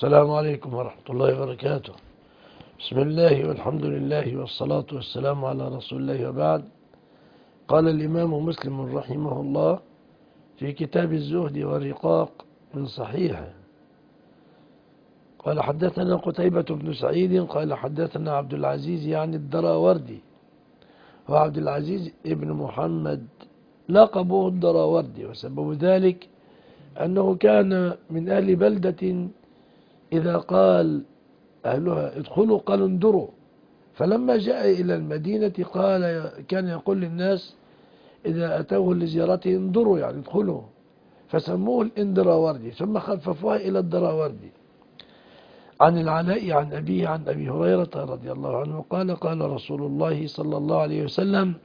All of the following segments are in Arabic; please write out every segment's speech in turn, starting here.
السلام عليكم ورحمة الله وبركاته. بسم الله والحمد لله والصلاة والسلام على رسول الله وبعد. قال الإمام مسلم رحمه الله في كتاب الزهد والرقاق من صحيحه، قال حدثنا قتيبة بن سعيد قال حدثنا عبد العزيز يعني الدراوردي، وعبد العزيز ابن محمد لقبه الدراوردي، وسبب ذلك أنه كان من أهل بلدة إذا قال أهلها ادخلوا قالوا انظروا، فلما جاء إلى المدينة كان يقول للناس إذا أتوه لزيارته انظروا يعني ادخلوا، فسموه الاندراوردي ثم خففوها إلى الدراوردي. عن العلاء عن أبيه عن أبي هريرة رضي الله عنه قال قال رسول الله صلى الله عليه وسلم: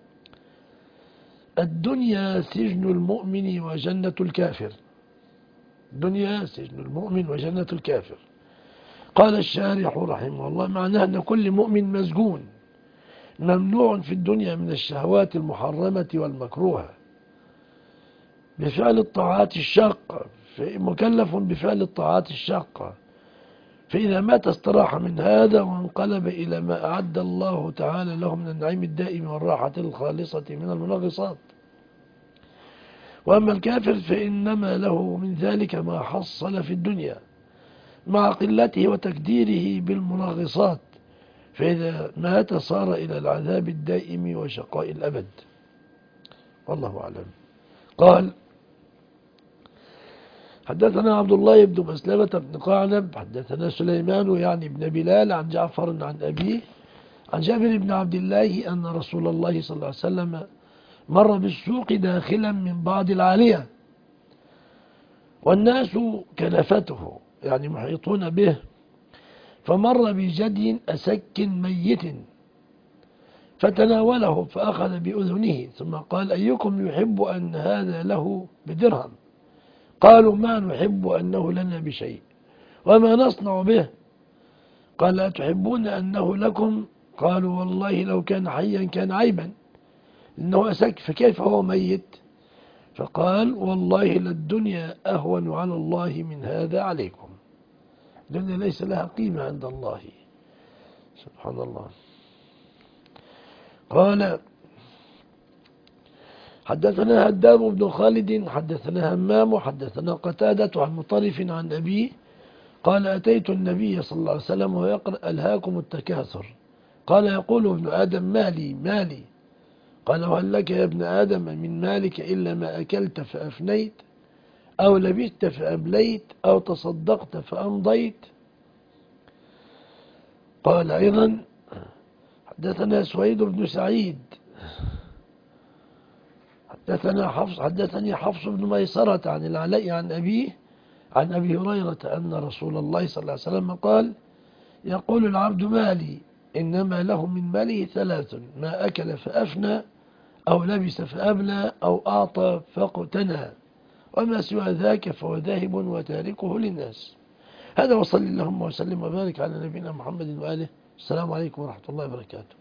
الدنيا سجن المؤمن وجنة الكافر. الدنيا سجن المؤمن وجنة الكافر. قال الشارح رحمه الله: معناه أن كل مؤمن مسجون ممنوع في الدنيا من الشهوات المحرمة والمكروهة بفعل الطاعات الشاقة، مكلف بفعل الطاعات الشاقة، فإذا مات استراح من هذا وانقلب إلى ما أعد الله تعالى له من النعيم الدائم والراحة الخالصة من المنغصات. وأما الكافر فإنما له من ذلك ما حصل في الدنيا مع قلته وتكديره بالمنغصات، فإذا مات صار إلى العذاب الدائم وشقاء الأبد. والله أعلم. قال: حدثنا عبد الله بن مسلمة بن قعنب حدثنا سليمان يعني بن بلال عن جعفر عن أبيه عن جابر بن عبد الله أن رسول الله صلى الله عليه وسلم مر بالسوق داخلا من بعض العالية والناس كنفته يعني محيطون به، فمر بجدي أسك ميت فتناوله فأخذ بأذنه ثم قال: أيكم يحب أن هذا له بدرهم؟ قالوا: ما نحب أنه لنا بشيء، وما نصنع به؟ قال: أتحبون أنه لكم؟ قالوا: والله لو كان حيا كان عيبا إنه أسك، فكيف هو ميت؟ فقال: والله للدنيا أهون على الله من هذا عليكم. الدنيا ليس لها قيمة عند الله سبحان الله. قال: حدثنا هدام بن خالد حدثنا همام حدثنا قتادة عن مطرف عن أبيه قال: أتيت النبي صلى الله عليه وسلم ويقرأ: ألهاكم التكاثر. قال: يقول ابن آدم: مالي مالي. قال: وهل لك يا ابن آدم من مالك إلا ما أكلت فأفنيت أو لبست فأبليت أو تصدقت فأمضيت؟ قال أيضا: حدثنا سويد بن سعيد حدثني حفص بن ميسرة عن العلاء عن أبيه عن أبي هريرة أن رسول الله صلى الله عليه وسلم قال: يقول العبد مالي، إنما له من ماله ثلاث: ما أكل فأفنى أو لبس فأبلى أو أعطى فاقتنى، وما سوى ذاك فهو ذاهب وتاركه للناس. هذا، وصلي اللهم وسلم وبارك على نبينا محمد وآله. السلام عليكم ورحمة الله وبركاته.